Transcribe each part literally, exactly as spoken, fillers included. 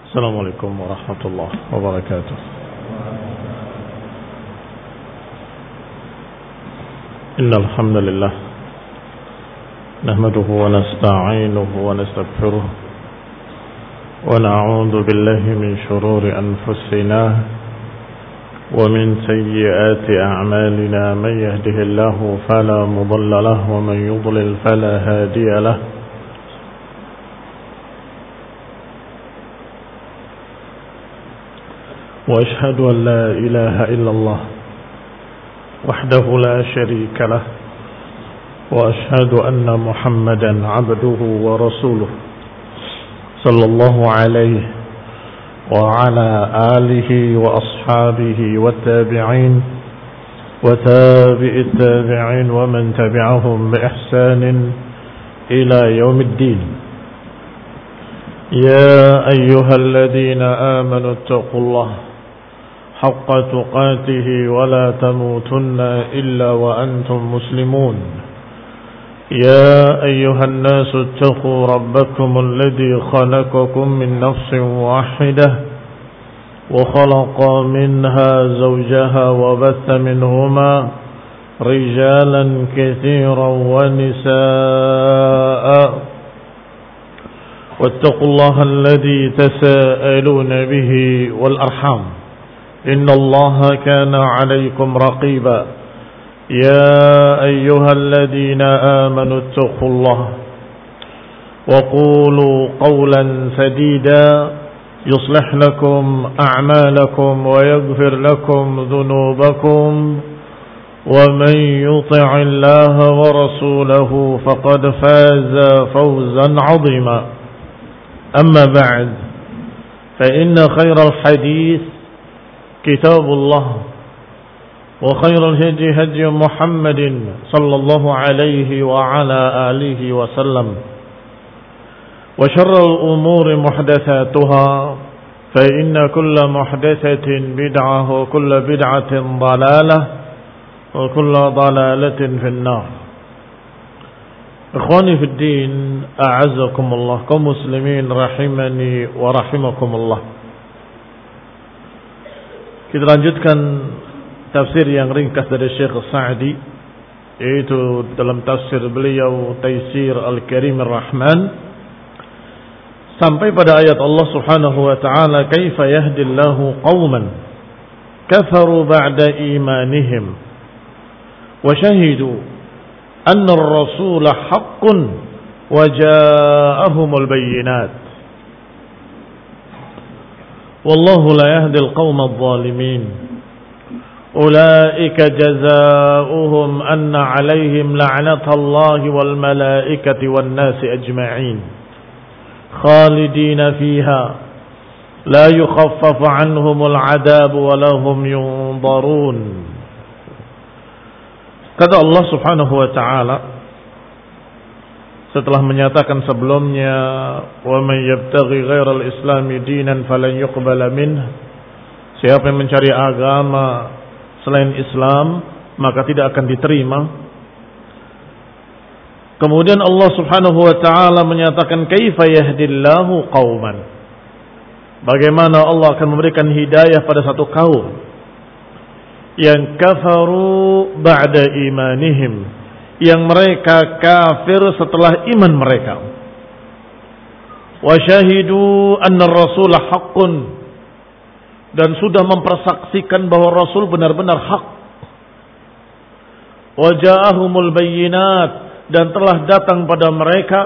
السلام عليكم ورحمة الله وبركاته. إن الحمد لله نحمده ونستعينه ونستغفره ونعوذ بالله من شرور أنفسنا ومن سيئات أعمالنا. من يهده الله فلا مضل له ومن يضلل فلا هادي له. وأشهد أن لا إله إلا الله وحده لا شريك له وأشهد أن محمدا عبده ورسوله صلى الله عليه وعلى آله وأصحابه والتابعين وتابع التابعين ومن تبعهم بإحسان إلى يوم الدين. يا أيها الذين آمنوا اتقوا الله حق تقاته ولا تموتن إلا وأنتم مسلمون. يا أيها الناس اتقوا ربكم الذي خلقكم من نفس واحدة وخلق منها زوجها وبث منهما رجالا كثيرا ونساء واتقوا الله الذي تساءلون به والأرحام إن الله كان عليكم رقيبا. يا أيها الذين آمنوا اتقوا الله وقولوا قولا سديدا يصلح لكم أعمالكم ويغفر لكم ذنوبكم ومن يطع الله ورسوله فقد فاز فوزا عظيما. أما بعد فإن خير الحديث كتاب الله وخير الهدي هدي محمد صلى الله عليه وعلى آله وسلم وشر الأمور محدثاتها فإن كل محدثة بدعة وكل بدعة ضلالة وكل ضلالة في النار. Ikhwani fi din, a'azzakumullah, kaum muslimin rahimani wa rahimakumullah. Kita lanjutkan tafsir yang ringkas dari Syekh Sa'di, yaitu dalam tafsir beliau Taisir Al-Karim Ar-Rahman, sampai pada ayat Allah Subhanahu wa taala, kaifa yahdillahu qauman kafaru ba'da imanihim wa shahidu anna ar-rasula haqqun wa ja'ahumul bayyinat wallahu la yahdi al-qauma adh-dhalimin ulaika jazaohum anna 'alaihim la'natullahi wal malaikati wan nasi ajma'in khalidina fiha la yukhaffafu 'anhumul 'adab wa lahum yunzarun. Kata Allah Subhanahu wa taala setelah menyatakan sebelumnya, wa may yabtaghi ghairal islami dinan falan yuqbala minh, siapa yang mencari agama selain Islam maka tidak akan diterima. Kemudian Allah Subhanahu wa taala menyatakan kaifa yahdillahu qauman, bagaimana Allah akan memberikan hidayah pada satu kaum yang kafaru ba'da imanihim, yang mereka kafir setelah iman mereka. Wa syahidu anna ar-rasul haqqun, dan sudah mempersaksikan bahwa Rasul benar-benar hak. Wa ja'ahumul bayyinat, dan telah datang pada mereka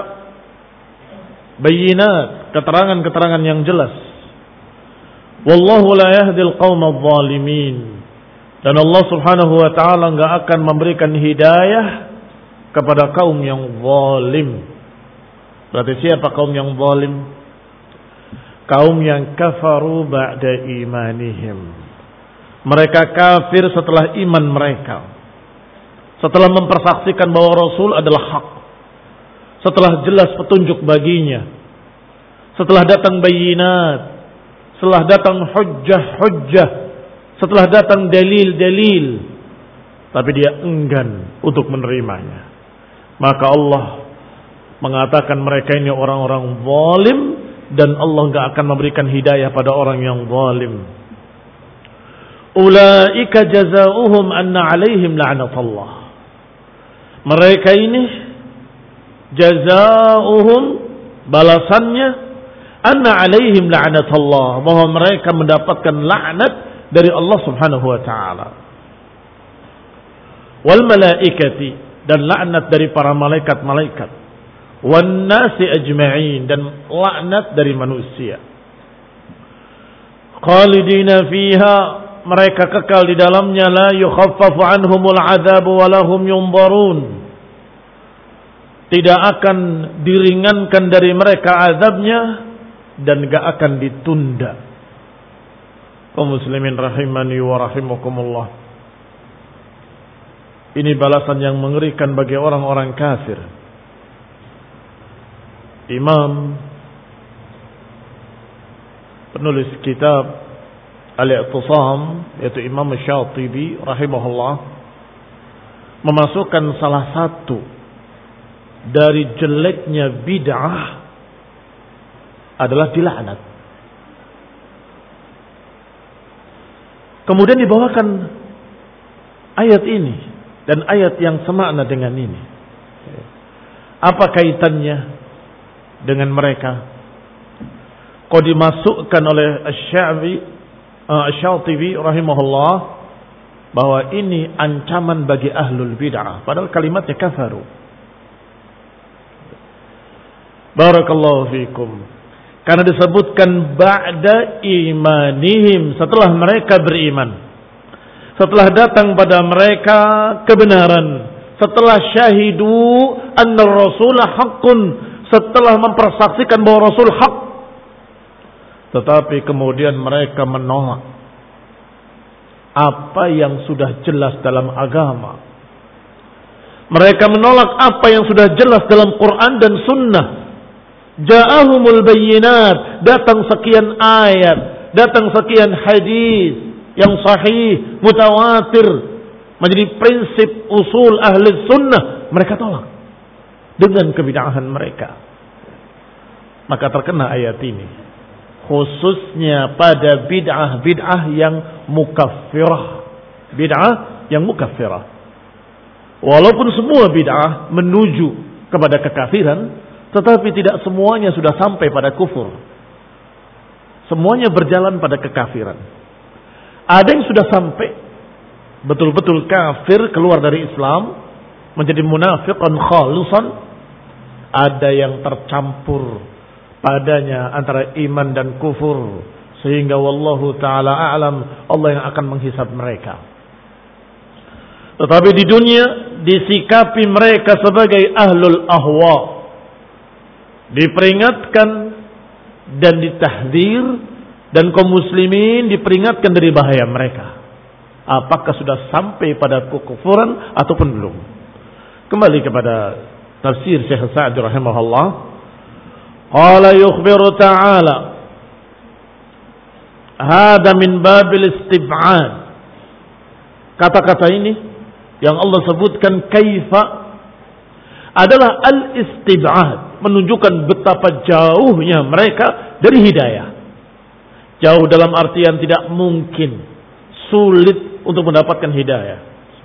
bayyinat, keterangan-keterangan yang jelas. Wallahu la yahdil qauma adh-dhalimin, dan Allah Subhanahu wa taala enggak akan memberikan hidayah kepada kaum yang zalim. Berarti siapa kaum yang zalim? Kaum yang kafaru ba'da imanihim. Mereka kafir setelah iman mereka. Setelah mempersaksikan bahwa Rasul adalah hak. Setelah jelas petunjuk baginya. Setelah datang bayinat. Setelah datang hujjah-hujjah. Setelah datang dalil-dalil, tapi dia enggan untuk menerimanya. Maka Allah mengatakan mereka ini orang-orang zalim dan Allah enggak akan memberikan hidayah pada orang yang zalim. Ulaika jazaohum anna 'alaihim la'natullah. Mereka ini jazaohum, balasannya, anna 'alaihim la'natullah, bahwa mereka mendapatkan laknat dari Allah Subhanahu wa taala. Wal malaikati, dan laknat dari para malaikat-malaikat. Wan nasi ajma'in, dan laknat dari manusia. Khalidina fiha, mereka kekal di dalamnya, la yukhaffafu anhumul adzab wa lahum yunzarun. Tidak akan diringankan dari mereka azabnya dan enggak akan ditunda. Kaum muslimin rahimani wa rahimakumullah. Ini balasan yang mengerikan bagi orang-orang kafir. Imam penulis kitab Al-I'tisam, yaitu Imam Syatibi rahimahullah, memasukkan salah satu dari jeleknya bid'ah adalah dilaknat. Kemudian dibawakan ayat ini dan ayat yang semakna dengan ini. Apa kaitannya dengan mereka? Kok dimasukkan oleh Asy-Sya'bi, uh, Asy-Syatibi rahimahullah, bahwa ini ancaman bagi ahlul bid'ah, padahal kalimatnya kafaru. Barakallahu fikum. Karena disebutkan ba'da imanihim, setelah mereka beriman. Setelah datang pada mereka kebenaran, setelah syahidu anna rasulah haqqun, setelah mempersaksikan bahwa Rasul hak, tetapi kemudian mereka menolak apa yang sudah jelas dalam agama. Mereka menolak apa yang sudah jelas dalam Quran dan Sunnah. Ja'ahumul bayyinat, datang sekian ayat, datang sekian hadis yang sahih, mutawatir, menjadi prinsip usul ahli sunnah, mereka tolak dengan kebid'ahan mereka. Maka terkena ayat ini, khususnya pada bid'ah-bid'ah yang mukaffirah, bid'ah yang mukaffirah. Walaupun semua bid'ah menuju kepada kekafiran, tetapi tidak semuanya sudah sampai pada kufur. Semuanya berjalan pada kekafiran. Ada yang sudah sampai betul-betul kafir, keluar dari Islam, menjadi munafiqan khalisan. Ada yang tercampur padanya antara iman dan kufur, sehingga wallahu ta'ala a'lam, Allah yang akan menghisab mereka. Tetapi di dunia disikapi mereka sebagai ahlul ahwa, diperingatkan dan ditahdzir, dan kaum muslimin diperingatkan dari bahaya mereka. Apakah sudah sampai pada kekufuran ataupun belum? Kembali kepada tafsir Syekh Sa'di rahimahullah. Qala yukhbiru ta'ala, hada min babil istib'ad. Kata-kata ini yang Allah sebutkan kaifa adalah al-istib'ad, menunjukkan betapa jauhnya mereka dari hidayah. Jauh dalam artian tidak mungkin, sulit untuk mendapatkan hidayah.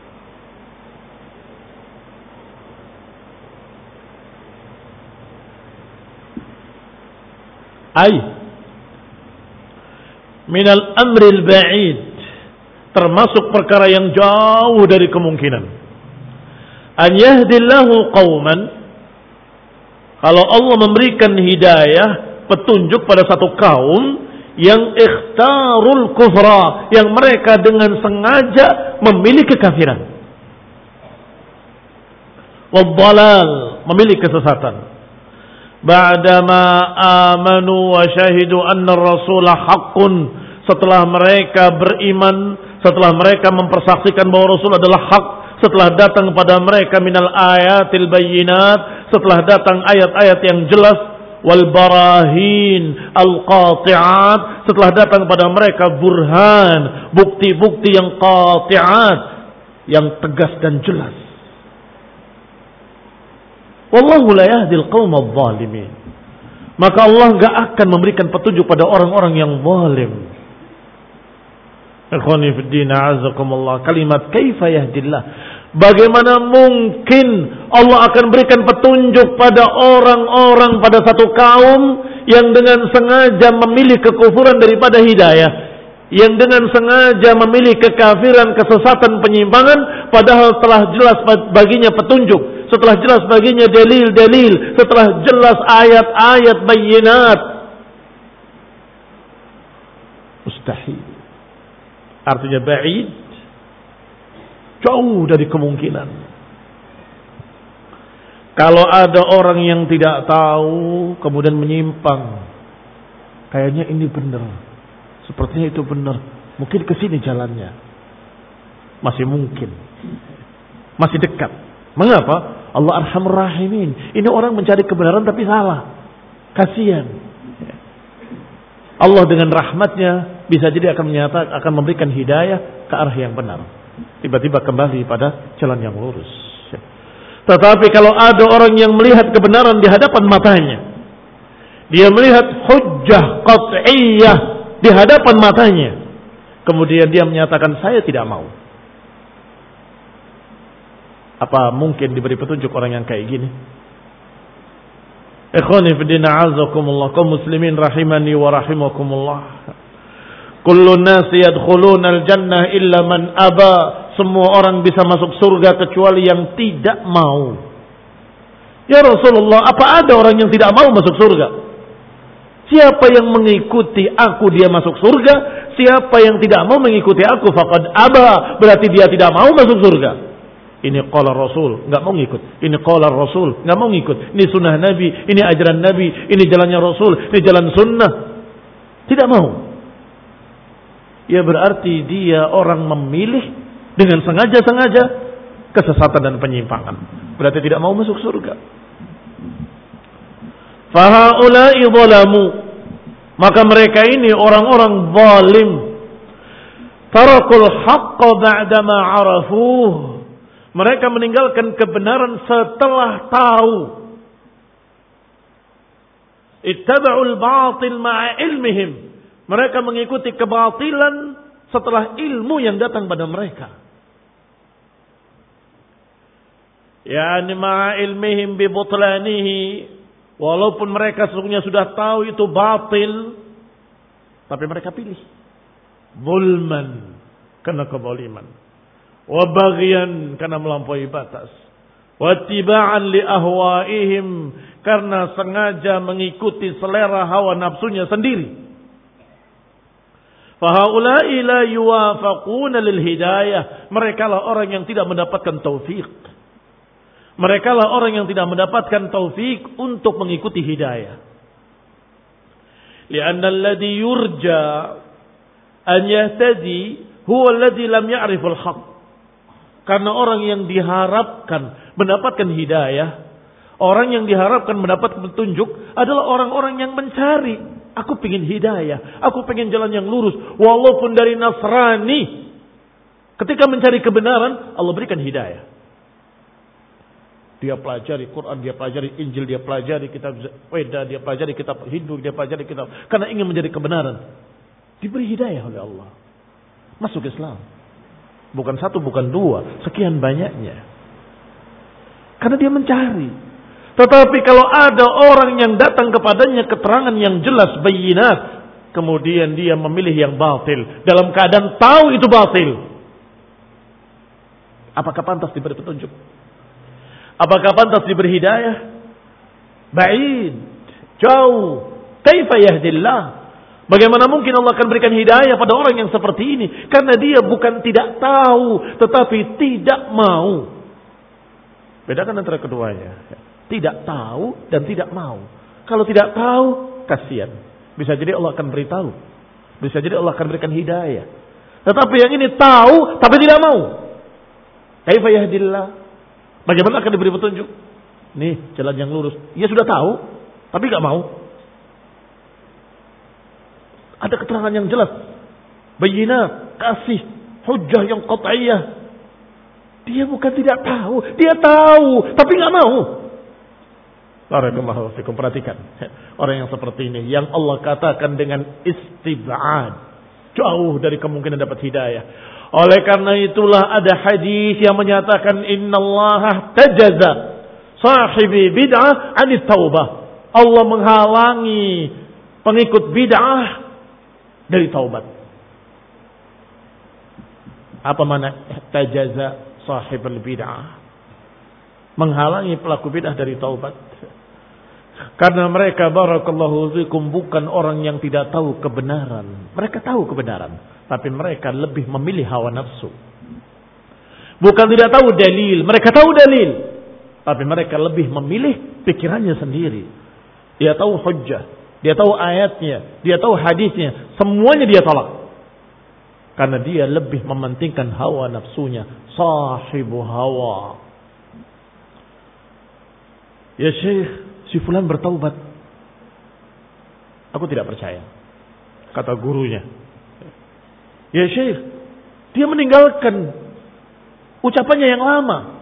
Ay minal amril ba'id, termasuk perkara yang jauh dari kemungkinan. An yahdillahu qauman, kalau Allah memberikan hidayah, petunjuk pada satu kaum yang ikhtarul kufra, yang mereka dengan sengaja memilih kekafiran, wadhalal, memilih kesesatan. Ba'dama amanu wa syahidu anna rasulah haqqun, setelah mereka beriman, setelah mereka mempersaksikan bahwa Rasul adalah hak, setelah datang pada mereka minal ayatil bayyinat, setelah datang ayat-ayat yang jelas, wal barahin al qati'at, setelah datang pada mereka burhan, bukti-bukti yang qati'at, yang tegas dan jelas. Wallahu la yahdil qaumadh dhalimin. maka Allah gak akan memberikan petunjuk pada orang-orang yang zalim. Ikhwani fid din, a'azakumullah. Kalimat kaifa yahdillah. Bagaimana mungkin Allah akan berikan petunjuk pada orang-orang, pada satu kaum yang dengan sengaja memilih kekufuran daripada hidayah, yang dengan sengaja memilih kekafiran, kesesatan, penyimpangan, padahal telah jelas baginya petunjuk, setelah jelas baginya dalil-dalil, setelah jelas ayat-ayat bayyinat. Mustahil. Artinya ba'id, jauh dari kemungkinan. Kalau ada orang yang tidak tahu kemudian menyimpang, kayaknya ini benar, sepertinya itu benar, mungkin ke sini jalannya, masih mungkin, masih dekat. Mengapa? Allah Arhamur Rahimin. Ini orang mencari kebenaran tapi salah, kasihan. Allah dengan rahmatnya bisa jadi akan menyatakan, akan memberikan hidayah ke arah yang benar. Tiba-tiba kembali pada jalan yang lurus. Tetapi kalau ada orang yang melihat kebenaran di hadapan matanya, dia melihat hujjah qat'iyah di hadapan matanya, kemudian dia menyatakan saya tidak mau. Apa mungkin diberi petunjuk orang yang kayak gini? Ikhwani fiddin, a'azakumullah, kaum muslimin rahimani wa rahimakumullah. Kullu nasi yadkhuluna al-jannah illa man aba. Semua orang bisa masuk surga kecuali yang tidak mau. Ya Rasulullah, apa ada orang yang tidak mau masuk surga? Siapa yang mengikuti aku dia masuk surga, siapa yang tidak mau mengikuti aku faqad aba, berarti dia tidak mau masuk surga. Ini qala Rasul, enggak mau ngikut. Ini qala Rasul, enggak mau ngikut. Ini sunnah Nabi, ini ajaran Nabi, ini jalannya Rasul, ini jalan sunnah. Tidak mau. Ya berarti dia orang memilih dengan sengaja-sengaja kesesatan dan penyimpangan. Berarti tidak mau masuk surga. Fahaula'i zalamu. Maka mereka ini orang-orang zalim. Tarakul haqqa ba'dama arafuh. Mereka meninggalkan kebenaran setelah tahu. Ittaba'ul batil ma'a ilmihim. Mereka mengikuti kebatilan setelah ilmu yang datang pada mereka. Yani ma'a ilmihim bi butlanihi. Walaupun mereka sesungguhnya sudah tahu itu batil, tapi mereka pilih. Zulman, karena kezaliman. Wa baghyan, karena melampaui batas. Wa tiba'an li ahwaihim, karena sengaja mengikuti selera hawa nafsunya sendiri. Fahaula'i la yuwafaquna lil hidayah. Mereka lah orang yang tidak mendapatkan taufik. Mereka lah orang yang tidak mendapatkan taufik untuk mengikuti hidayah. Lianna alladhi yurja an yahtadi huwa alladhi lam ya'riful haqq. Karena orang yang diharapkan mendapatkan hidayah, orang yang diharapkan mendapat petunjuk adalah orang-orang yang mencari. Aku pengen hidayah, aku pengen jalan yang lurus. Walaupun dari Nasrani, ketika mencari kebenaran, Allah berikan hidayah. Dia pelajari Quran, dia pelajari Injil, dia pelajari kitab Weda, dia pelajari kitab Hindu, dia pelajari kitab, karena ingin menjadi kebenaran. Diberi hidayah oleh Allah. Masuk Islam. Bukan satu, bukan dua, sekian banyaknya. Karena dia mencari. Tetapi kalau ada orang yang datang kepadanya keterangan yang jelas, bayyinat, kemudian dia memilih yang batil dalam keadaan tahu itu batil, apakah pantas diberi petunjuk? Apakah pantas diberi hidayah? Ba'id, jauh. Kaifa yahdillah? Bagaimana mungkin Allah akan berikan hidayah pada orang yang seperti ini? Karena dia bukan tidak tahu, tetapi tidak mau. Bedakan antara keduanya. Tidak tahu dan tidak mau. Kalau tidak tahu, kasihan. Bisa jadi Allah akan beritahu. Bisa jadi Allah akan berikan hidayah. Tetapi yang ini tahu, tapi tidak mau. Kaifa yahdillah? Bagaimana akan diberi petunjuk? Nih jalan yang lurus. Ia sudah tahu, tapi gak mau. Ada keterangan yang jelas, bayyinat, kasih, hujjah yang qat'iyah. Dia bukan tidak tahu, dia tahu, tapi gak mau. Barakallahu fikum. Perhatikan. Orang yang seperti ini. Yang Allah katakan dengan istib'ad. Jauh dari kemungkinan dapat hidayah. Oleh karena itulah ada hadis yang menyatakan innallaha tajaza sahibi bid'ah anit taubah. Allah menghalangi pengikut bid'ah dari taubat. Apa makna tajaza sahibul bid'ah? Menghalangi pelaku bid'ah dari taubat. Karena mereka barakallahu fikum bukan orang yang tidak tahu kebenaran. Mereka tahu kebenaran, tapi mereka lebih memilih hawa nafsu. Bukan tidak tahu dalil, mereka tahu dalil, tapi mereka lebih memilih pikirannya sendiri. Dia tahu hujjah, dia tahu ayatnya, dia tahu hadisnya, semuanya dia tolak. Karena dia lebih mementingkan hawa nafsunya, sahibu hawa. Ya Syekh, si fulan bertaubat. Aku tidak percaya, kata gurunya. Ya Syekh, dia meninggalkan ucapannya yang lama.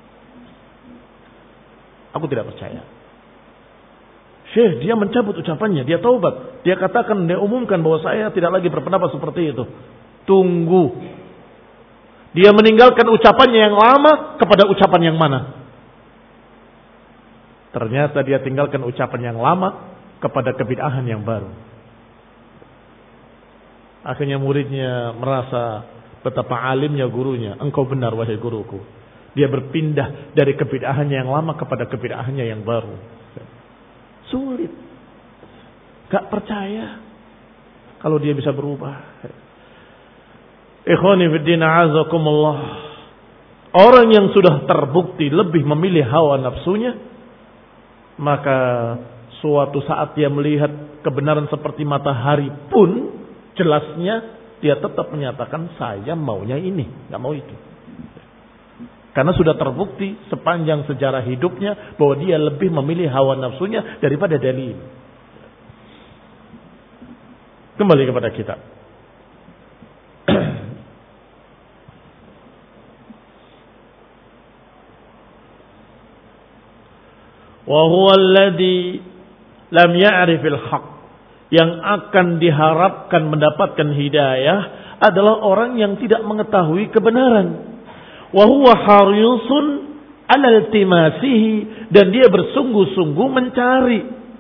Aku tidak percaya. Syekh, dia mencabut ucapannya, dia taubat. Dia katakan, dia umumkan bahwa saya tidak lagi berpendapat seperti itu. Tunggu. Dia meninggalkan ucapannya yang lama kepada ucapan yang mana? Ternyata dia tinggalkan ucapan yang lama kepada kebid'ahan yang baru. Akhirnya muridnya merasa betapa alimnya gurunya. Engkau benar wahai guruku. Dia berpindah dari kebid'ahannya yang lama kepada kebid'ahannya yang baru. Sulit. Gak percaya kalau dia bisa berubah. Ikhwani fiddin a'azakumullah. Orang yang sudah terbukti lebih memilih hawa nafsunya, maka suatu saat dia melihat kebenaran seperti matahari pun jelasnya dia tetap menyatakan saya maunya ini, gak mau itu. Karena sudah terbukti sepanjang sejarah hidupnya bahwa dia lebih memilih hawa nafsunya daripada dalil. Kembali kepada kita. Wa huwa alladhi lam ya'rifil haqq. Yang akan diharapkan mendapatkan hidayah adalah orang yang tidak mengetahui kebenaran. Wa huwa harisun 'ala iltimasihi, dan dia bersungguh-sungguh mencari.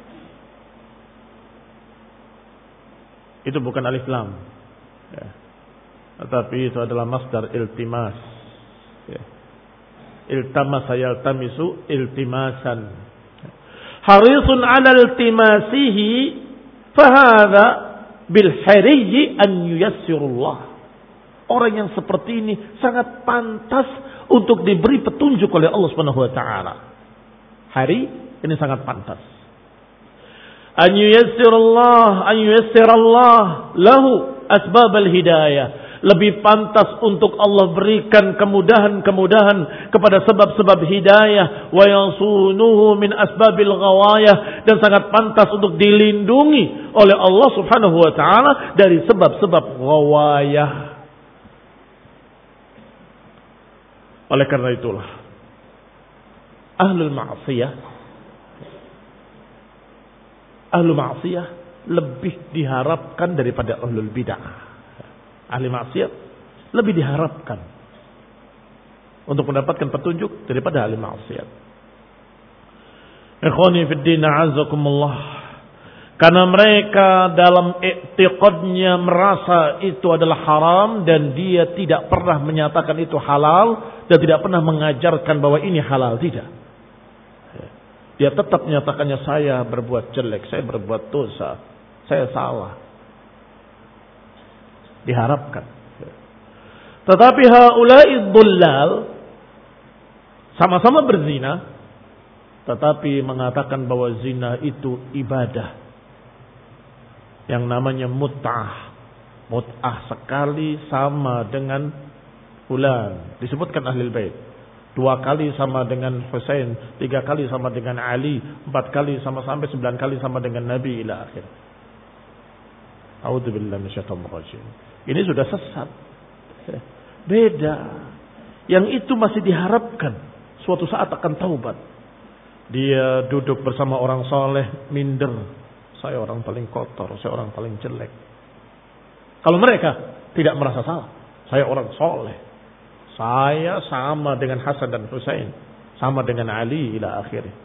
Itu bukan alif lam. Ya. Tetapi itu adalah masdar iltimas. Ya. Iltamasa yaltamisu iltimasan. Harisun 'ala iltimasihi fahadha bil hariyyi an yuyassirullah. Orang yang seperti ini sangat pantas untuk diberi petunjuk oleh Allah Subhanahu wa taala. Hari ini sangat pantas. An yuyassirullah, an yuyassirallah lahu asbabal hidayah. Lebih pantas untuk Allah berikan kemudahan-kemudahan kepada sebab-sebab hidayah. Wa yansunuhu min asbabil ghawayah. Dan sangat pantas untuk dilindungi oleh Allah Subhanahu wa ta'ala dari sebab-sebab ghawayah. Oleh karena itulah ahlul ma'siyah ahlul ma'siyah lebih diharapkan daripada ahlul bid'ah. Ahli maksiat lebih diharapkan untuk mendapatkan petunjuk daripada ahli maksiat. Ikhwani fid din a'azzakumullah. Karena mereka dalam i'tiqadnya merasa itu adalah haram dan dia tidak pernah menyatakan itu halal dan tidak pernah mengajarkan bahwa ini halal, tidak. Dia tetap menyatakannya saya berbuat jelek, saya berbuat dosa, saya salah. Diharapkan. Tetapi haula'i dhullal sama-sama berzina, tetapi mengatakan bahwa zina itu ibadah. Yang namanya mut'ah. Mut'ah sekali sama dengan fulan. Disebutkan ahlul bait. Dua kali sama dengan Husain, tiga kali sama dengan Ali, empat kali sama sampai sembilan kali sama dengan Nabi ila akhir. A'udzubillahi minasyaitonir rajim. Ini sudah sesat. Beda. Yang itu masih diharapkan suatu saat akan taubat. Dia duduk bersama orang soleh, minder. Saya orang paling kotor, saya orang paling jelek. Kalau mereka tidak merasa salah, saya orang soleh. Saya sama dengan Hasan dan Husain, sama dengan Ali ila akhirnya.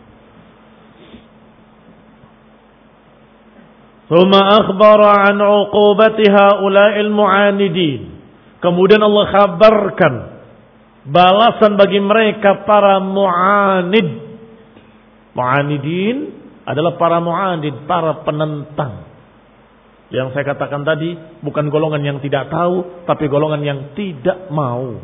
Thumma akhbara an uqubati haula'il mu'anidin. Kemudian Allah kabarkan balasan bagi mereka para mu'anid. Mu'anidin adalah para mu'anid, para penentang. Yang saya katakan tadi bukan golongan yang tidak tahu, tapi golongan yang tidak mau.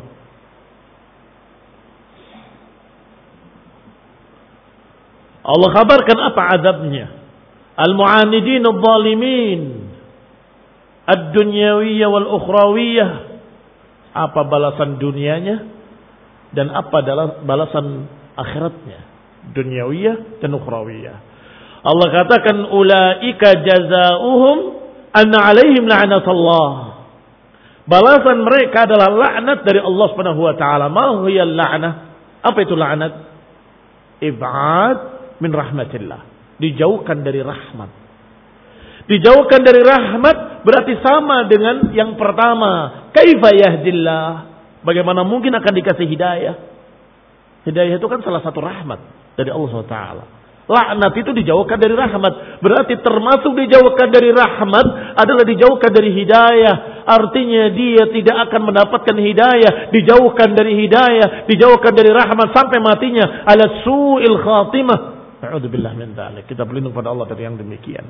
Allah kabarkan apa azabnya. Al-mu'anidin al-zalimin, ad-dunyawiyah wal-ukhrawiyah. Apa balasan dunianya dan apa balasan akhiratnya, dunyawiyah dan ukhrawiyah. Allah katakan ulaika jazaohum anna alaihim la'natullah. Balasan mereka adalah laknat dari Allah Subhanahu wa taala. Ma hiya la'nah? Apa itu laknat? Ib'ad min rahmatillah. Dijauhkan dari rahmat. Dijauhkan dari rahmat berarti sama dengan yang pertama. Kaifa yahdillah? Bagaimana mungkin akan dikasih hidayah? Hidayah itu kan salah satu rahmat dari Allah subhanahu wa taala. Laknat itu dijauhkan dari rahmat. Berarti termasuk dijauhkan dari rahmat adalah dijauhkan dari hidayah. Artinya dia tidak akan mendapatkan hidayah. Dijauhkan dari hidayah. Dijauhkan dari rahmat sampai matinya. Ala su'il khatimah. A'udzubillah min dzalik. Kita berlindung pada Allah dari yang demikian.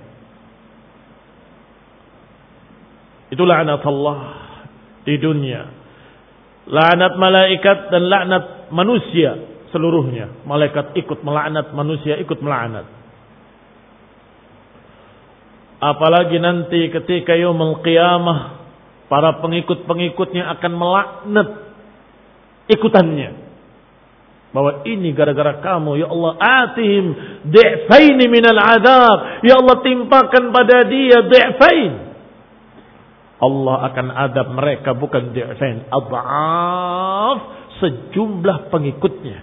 Itu laknat Allah di dunia. Laknat malaikat dan laknat manusia seluruhnya. Malaikat ikut melaknat, manusia ikut melaknat. Apalagi nanti ketika yaumul qiyamah, para pengikut-pengikutnya akan melaknat ikutannya. Bahwa ini gara-gara kamu, ya Allah, atihim di'faini minal adab. Ya Allah, timpakan pada dia di'fain. Allah akan adab mereka bukan di'fain, adhaf, sejumlah pengikutnya.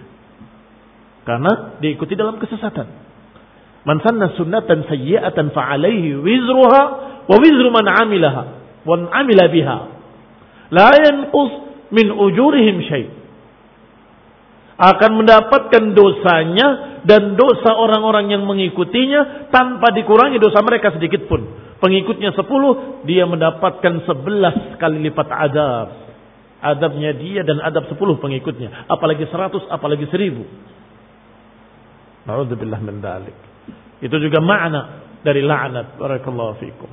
Karena diikuti dalam kesesatan. Man sanna sunnatan sayyi'atan fa'alaihi wizruha wa wizru man 'amilaha wa 'amila biha. La yanqus min ujurihim syai'. Akan mendapatkan dosanya dan dosa orang-orang yang mengikutinya tanpa dikurangi dosa mereka sedikit pun. Pengikutnya sepuluh, dia mendapatkan sebelas kali lipat adab. Adabnya dia dan adab sepuluh pengikutnya. Apalagi seratus, apalagi seribu. Na'udzubillah min dzalik. Itu juga makna dari la'nat. Barakallahu fikum.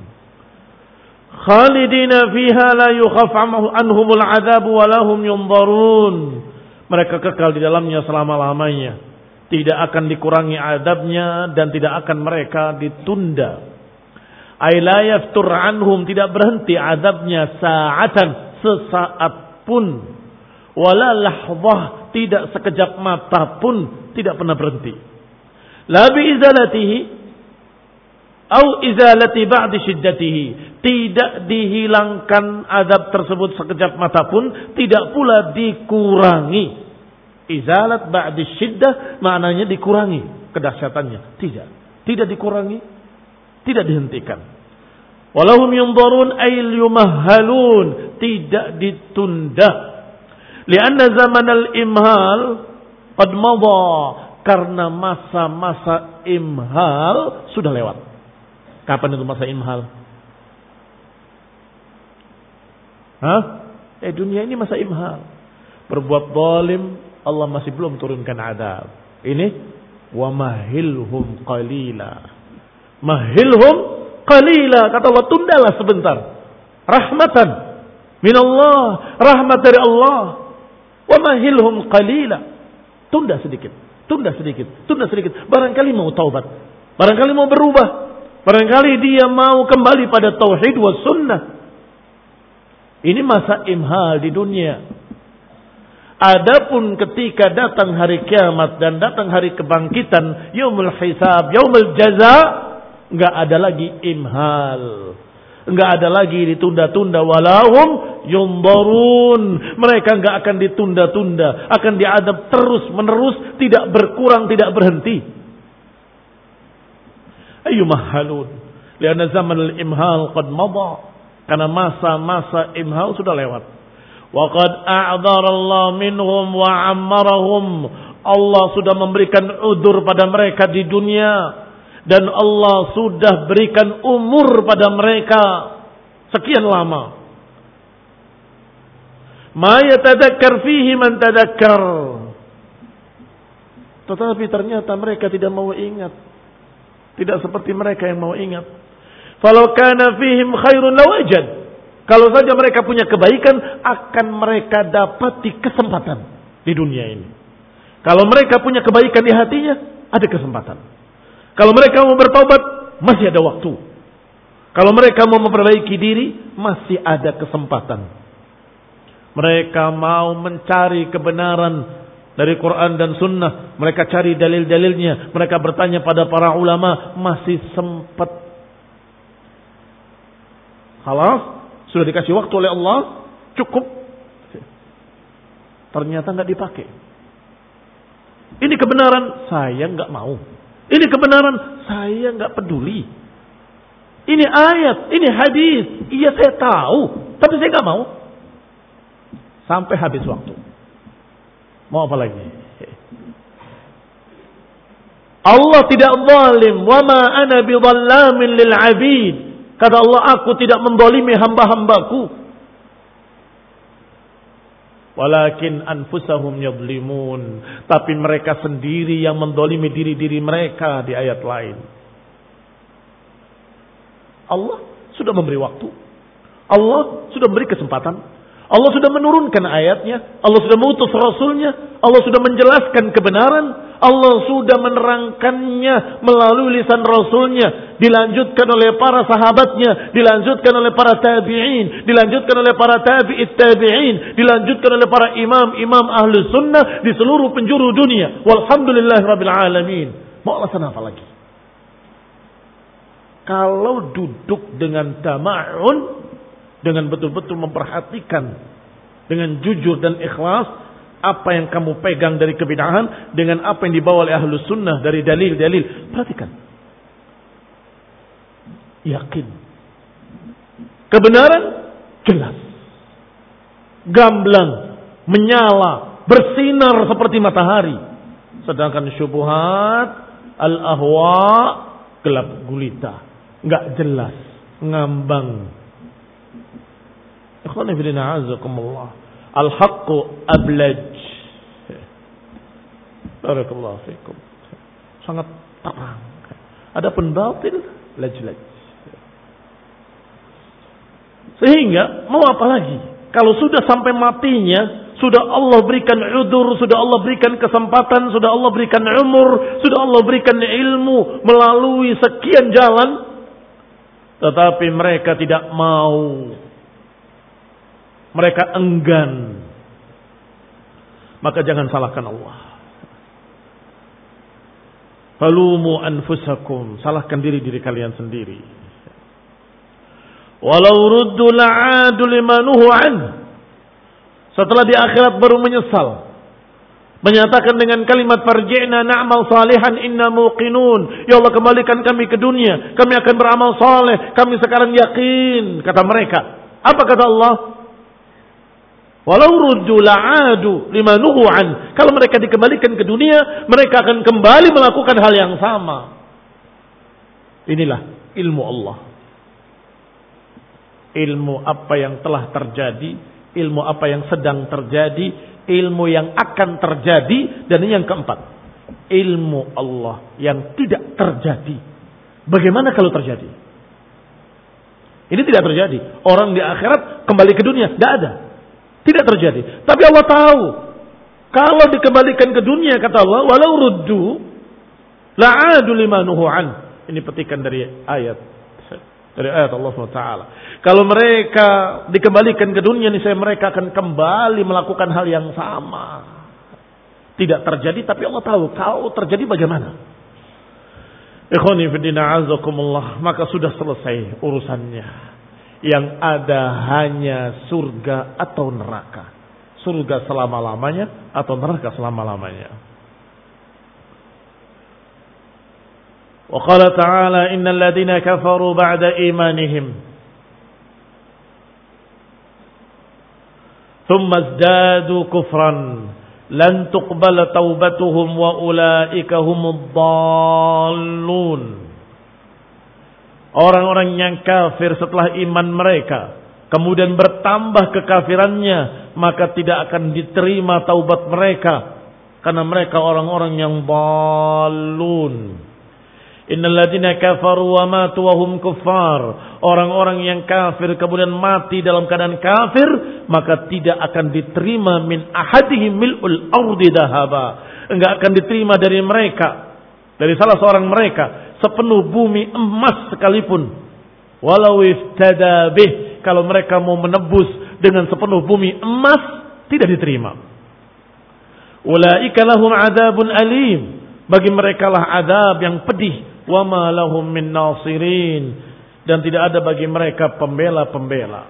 Khalidina fiha la yukhaf anhumul adab wa lahum yunzarun. Mereka kekal di dalamnya selama-lamanya. Tidak akan dikurangi adabnya dan tidak akan mereka ditunda. Ay la yaftur anhum, tidak berhenti adabnya sa'atan, sesaat pun. Wala lahzah, tidak sekejap mata pun tidak pernah berhenti. La bi izalatihi au izalati ba'di syiddatihi, tidak dihilangkan adab tersebut sekejap mata pun, tidak pula dikurangi. Izalat ba'di syiddah maknanya dikurangi kedahsyatannya, tidak. Tidak dikurangi, tidak dihentikan. Walahum yunzarun ay yumahhalun, tidak ditunda. Lianna zamanal imhal qad madha, karena masa-masa imhal sudah lewat. Kapan itu masa imhal? Hah? Eh dunia ini masa imhal. Berbuat zalim, Allah masih belum turunkan adab. Ini wa mahilhum qalila. Mahilhum qalila, kata Allah, tundalah sebentar. Rahmatan minallah, rahmat dari Allah. Wa mahilhum qalila. Tunda sedikit, tunda sedikit, tunda sedikit. Barangkali mau taubat, barangkali mau berubah, barangkali dia mau kembali pada tauhid wa sunnah. Ini masa imhal di dunia. Adapun ketika datang hari kiamat dan datang hari kebangkitan, yaumul hisab, yaumul jaza, enggak ada lagi imhal. Enggak ada lagi ditunda-tunda. Walahum yunzarun. Mereka enggak akan ditunda-tunda, akan diadab terus menerus, tidak berkurang, tidak berhenti. Ayyumahalun. Lianna zaman al-imhal qad madha. Karena masa-masa imhal sudah lewat. Wa qad a'dharallahu minhum wa 'ammarahum. Allah sudah memberikan udzur pada mereka di dunia dan Allah sudah berikan umur pada mereka sekian lama. Ma yatadhakkar fihi man tadhakkar. Tetapi ternyata mereka tidak mau ingat. Tidak seperti mereka yang mau ingat. Falau kana fihim khairun lawajad. Kalau saja mereka punya kebaikan, akan mereka dapati kesempatan di dunia ini. Kalau mereka punya kebaikan di hatinya, ada kesempatan. Kalau mereka mau bertobat, masih ada waktu. Kalau mereka mau memperbaiki diri, masih ada kesempatan. Mereka mau mencari kebenaran dari Quran dan Sunnah. Mereka cari dalil-dalilnya. Mereka bertanya pada para ulama, masih sempat. Halas, sudah dikasih waktu oleh Allah, cukup. Ternyata nggak dipakai. Ini kebenaran, saya nggak mau. Ini kebenaran, saya nggak peduli. Ini ayat, ini hadis, iya saya tahu, tapi saya nggak mau. Sampai habis waktu. Mau apa lagi? Allah tidak zalim, wa ma ana bidhallamin lil 'abid. Kata Allah, aku tidak mendolimi hamba-hambaku. Walakin anfusahum yadlimun. Tapi mereka sendiri yang mendolimi diri-diri mereka di ayat lain. Allah sudah memberi waktu. Allah sudah memberi kesempatan. Allah sudah menurunkan ayatnya. Allah sudah mengutus Rasulnya. Allah sudah menjelaskan kebenaran. Allah sudah menerangkannya melalui lisan Rasulnya. Dilanjutkan oleh para sahabatnya. Dilanjutkan oleh para tabi'in. Dilanjutkan oleh para tabi'it tabi'in. Dilanjutkan oleh para imam-imam ahli sunnah di seluruh penjuru dunia. Walhamdulillah rabbil alamin. Mau alasan apa lagi? Kalau duduk dengan tama'un, dengan betul-betul memperhatikan dengan jujur dan ikhlas apa yang kamu pegang dari kebid'ahan dengan apa yang dibawa oleh ahlus sunnah dari dalil-dalil, perhatikan, yakin kebenaran jelas, gamblang, menyala, bersinar seperti matahari. Sedangkan syubhat, al-ahwa, gelap gulita, nggak jelas, ngambang. Ikhwani fillah azakumullah. Al-haqqu ablaj. Barakallahu fikum. Sangat terang. Adapun batil laj-laj. Sehingga mau apa lagi? Kalau sudah sampai matinya, sudah Allah berikan udzur, sudah Allah berikan kesempatan, sudah Allah berikan umur, sudah Allah berikan ilmu melalui sekian jalan, tetapi mereka tidak mau. Mereka enggan. Maka jangan salahkan Allah. Falumu anfusakum. Salahkan diri-diri kalian sendiri. Walau ruddu la'adu limanuhu an. Setelah di akhirat baru menyesal. Menyatakan dengan kalimat farji'na na'mal salihan inna muqinun. Ya Allah, kembalikan kami ke dunia. Kami akan beramal saleh. Kami sekarang yakin. Kata mereka. Apa kata Allah? Walau ruddu la'adu limanuhu an. Kalau mereka dikembalikan ke dunia, mereka akan kembali melakukan hal yang sama. Inilah ilmu Allah. Ilmu apa yang telah terjadi, ilmu apa yang sedang terjadi, ilmu yang akan terjadi, dan ini yang keempat, ilmu Allah yang tidak terjadi. Bagaimana kalau terjadi? Ini tidak terjadi. Orang di akhirat kembali ke dunia, tidak ada. Tidak terjadi. Tapi Allah tahu. Kalau dikembalikan ke dunia, kata Allah, walau ruddu la'adu limanuhu an. Ini petikan dari ayat. Dari ayat Allah subhanahu wa taala. Kalau mereka dikembalikan ke dunia, niscaya mereka akan kembali melakukan hal yang sama. Tidak terjadi, tapi Allah tahu. Kalau terjadi bagaimana? Ikhwani fiddina azakumullah. Maka sudah selesai urusannya. Yang ada hanya surga atau neraka. Surga selama-lamanya atau neraka selama-lamanya. Wa qala ta'ala innal ladzina kafaru ba'da imanihim thumma izdadu kufran lan tuqbala taubatuhum wa ulaika humud dhallun. Orang-orang yang kafir setelah iman mereka kemudian bertambah kekafirannya, maka tidak akan diterima taubat mereka karena mereka orang-orang yang dhallun. Innal ladzina kafaru wa matu wa hum kuffar. Orang-orang yang kafir kemudian mati dalam keadaan kafir, maka tidak akan diterima min ahadihim mil'ul ardi dahaba. Enggak akan diterima dari mereka, dari salah seorang mereka, sepenuh bumi emas sekalipun. Walau iftada bih, kalau mereka mau menebus dengan sepenuh bumi emas, tidak diterima. Ulaika lahum adzabun alim. Bagi mereka lah azab yang pedih. Wa ma lahum min nasirin, dan tidak ada bagi mereka pembela-pembela.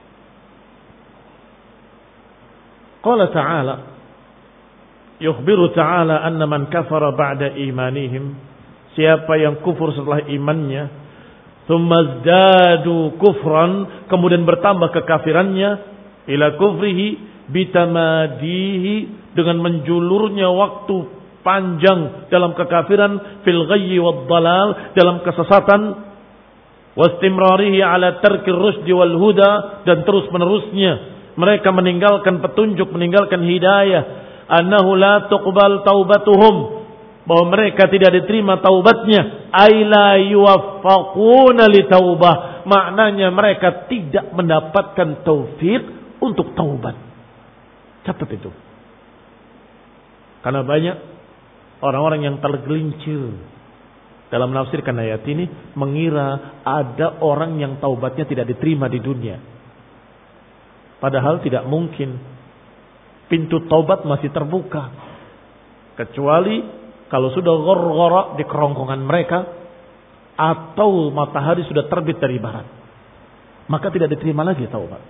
Qala ta'ala, yukhbiru ta'ala anna man kafara ba'da imanihim, siapa yang kufur setelah imannya, thumma zdadu kufran, kemudian bertambah kekafirannya, ila kufrihi bitamadihi, dengan menjulurnya waktu panjang dalam kekafiran, fil ghayyi wad dalal, dalam kesesatan, wastimrarihi ala tarkir rusdi wal huda, dan terus menerusnya mereka meninggalkan petunjuk, meninggalkan hidayah, annahu la tuqbal taubatuhum, bahwa mereka tidak diterima taubatnya, ay la yuwaffaquna li taubah, maknanya mereka tidak mendapatkan taufik untuk taubat. Catat itu, karena banyak orang-orang yang tergelincir dalam menafsirkan ayat ini, mengira ada orang yang taubatnya tidak diterima di dunia. Padahal tidak mungkin. Pintu taubat masih terbuka. Kecuali kalau sudah ghar-ghara di kerongkongan mereka, atau matahari sudah terbit dari barat, maka tidak diterima lagi taubat.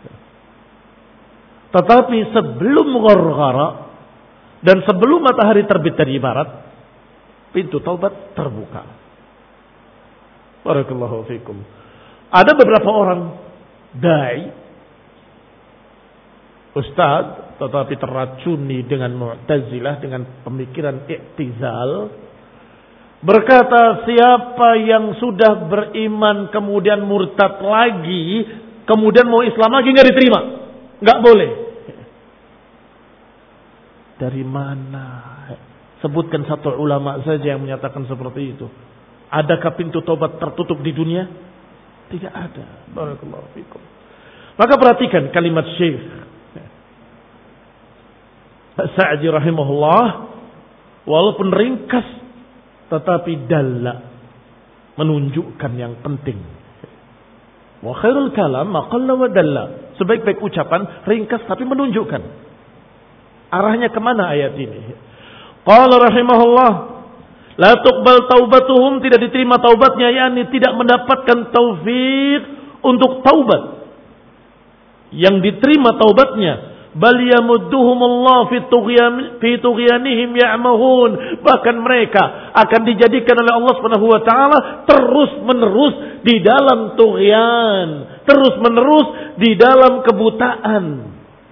Tetapi sebelum ghar-ghara dan sebelum matahari terbit dari barat, pintu taubat terbuka. Barakallahu fikum. Ada beberapa orang dai, ustaz, tetapi terracuni dengan Mu'tazilah, dengan pemikiran i'tizal, berkata siapa yang sudah beriman kemudian murtad lagi, kemudian mau Islam lagi, nggak diterima, nggak boleh. Dari mana? Sebutkan satu ulama saja yang menyatakan seperti itu. Adakah pintu taubat tertutup di dunia? Tidak ada. Barakallahu fikum. Maka perhatikan kalimat Syekh Sa'di rahimahullah, walaupun ringkas tetapi dalla, menunjukkan yang penting. Wa khairul kalam ma qalla wa dalla. Sebaik-baik ucapan ringkas tapi menunjukkan arahnya kemana ayat ini. Qala rahimahullah, la tuqbal taubatuhum, tidak diterima taubatnya, yakni tidak mendapatkan taufik untuk taubat. Yang diterima taubatnya, bal yamudduhumullah fi tughyan fi tughyanihim ya'mahun, bahkan mereka akan dijadikan oleh Allah Subhanahu wa taala terus-menerus di dalam tughyan, terus-menerus di dalam kebutaan.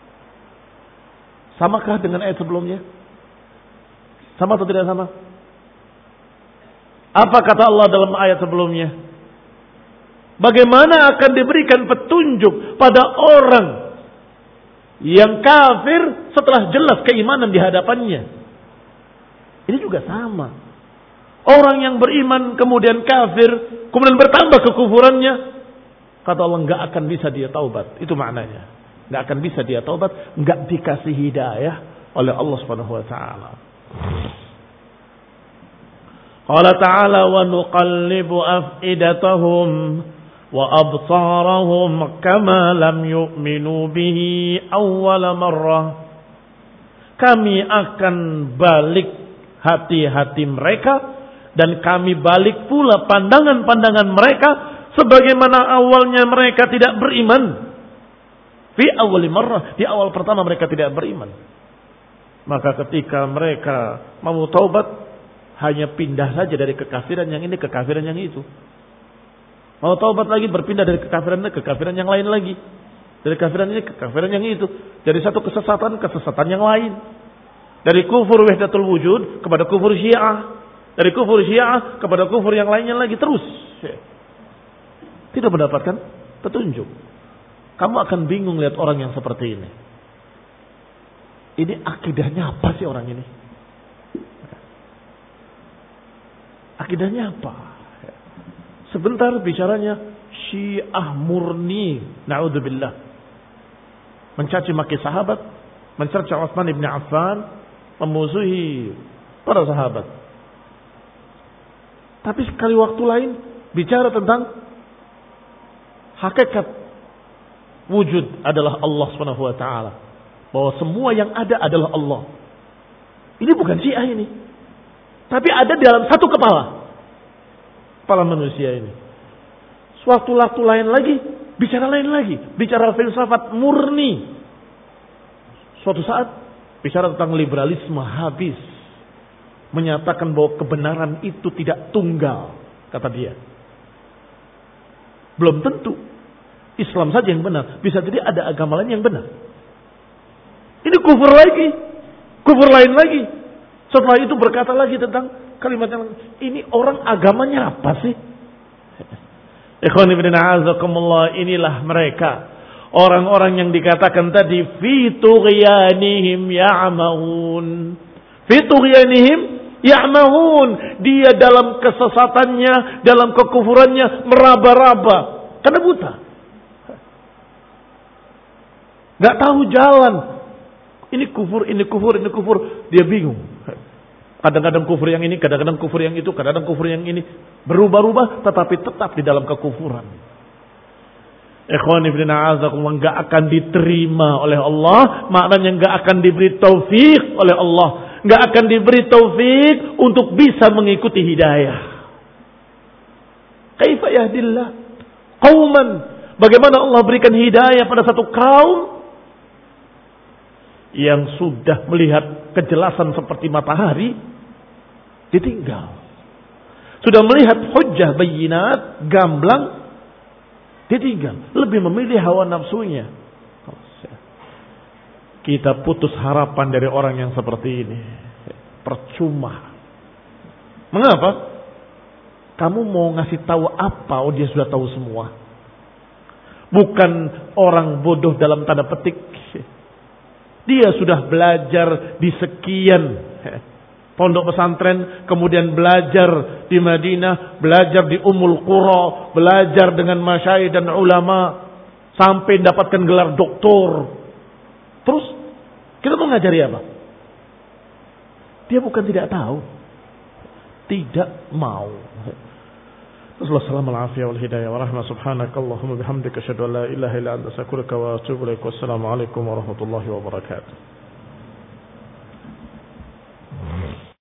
Samakah dengan ayat sebelumnya? Sama atau tidak sama? Apa kata Allah dalam ayat sebelumnya? Bagaimana akan diberikan petunjuk pada orang yang kafir setelah jelas keimanan di hadapannya? Ini juga sama. Orang yang beriman kemudian kafir, kemudian bertambah kekufurannya, kata Allah enggak akan bisa dia taubat. Itu maknanya. Enggak akan bisa dia taubat, enggak dikasih hidayah oleh Allah Subhanahu wa taala. Qala ta'ala wa nuqallibu afidatahum wa absarahum kama lam yu'minu bihi awwala marrah. Kami akan balik hati-hati mereka, dan kami balik pula pandangan-pandangan mereka sebagaimana awalnya mereka tidak beriman. Fi awwali marrah, di awal pertama mereka tidak beriman. Maka ketika mereka mau taubat, Hanya pindah saja dari kekafiran yang ini ke kekafiran yang itu. Mau taubat lagi berpindah dari kekafiran ini ke kekafiran yang lain lagi. Dari kekafiran ini ke kekafiran yang itu. Dari satu kesesatan ke kesesatan yang lain. Dari kufur wahdatul wujud kepada kufur Syiah. Dari kufur Syiah kepada kufur yang lainnya lagi terus. Tidak mendapatkan petunjuk. Kamu akan bingung lihat orang yang seperti ini. Ini akidahnya apa sih orang ini? Akidahnya apa? Sebentar bicaranya Syiah murni. Na'udzubillah. Mencaci maki sahabat. Mencerca Utsman ibn Affan. Memusuhi para sahabat. Tapi sekali waktu lain bicara tentang hakikat wujud adalah Allah subhanahu wa taala. Bahwa semua yang ada adalah Allah. Ini bukan Syiah ini. Tapi ada dalam satu kepala. Kepala manusia ini. Suatu waktu lain lagi, bicara lain lagi. Bicara filsafat murni. Suatu saat, bicara tentang liberalisme habis. Menyatakan bahwa kebenaran itu tidak tunggal. Kata dia. Belum tentu Islam saja yang benar. Bisa jadi ada agama lain yang benar. Ini kufur lagi. Kufur lain lagi. Setelah itu berkata lagi tentang kalimat yang ini orang agamanya apa sih? Ikhwan ibn a'azakumullah, inilah mereka. Orang-orang yang dikatakan tadi fi tughyanihim ya'mahun. Fi tughyanihim ya'mahun. Dia dalam kesesatannya, dalam kekufurannya meraba-raba. Karena buta. Gak tahu jalan. Ini kufur, ini kufur, ini kufur. Dia bingung. Kadang-kadang kufur yang ini, kadang-kadang kufur yang itu, kadang-kadang kufur yang ini. Berubah-ubah tetapi tetap di dalam kekufuran. Ikhwan ibn a'azakumullah, gak akan diterima oleh Allah. Maknanya gak akan diberi taufik oleh Allah. Gak akan diberi taufik untuk bisa mengikuti hidayah. Kaifa yahdillah qauman. Bagaimana Allah berikan hidayah pada satu kaum yang sudah melihat kejelasan seperti matahari, ditinggal. Sudah melihat hujjah bayinat, gamblang, ditinggal. Lebih memilih hawa nafsunya. Kita putus harapan dari orang yang seperti ini. Percuma. Mengapa? Kamu mau ngasih tahu apa? Oh, dia sudah tahu semua. Bukan orang bodoh dalam tanda petik. Dia sudah belajar di sekian pondok pesantren, kemudian belajar di Madinah, belajar di Ummul Qura, belajar dengan masyayikh dan ulama sampai mendapatkan gelar doktor. Terus kita mau ngajari apa? Dia bukan tidak tahu, tidak mau. Wassalamualaikum warahmatullahi wabarakatuh. Subhanakallahumma bihamdika asyhadu an la ilaha illa anta astaghfiruka wa atubu ilaik. Wassalamualaikum warahmatullahi wabarakatuh.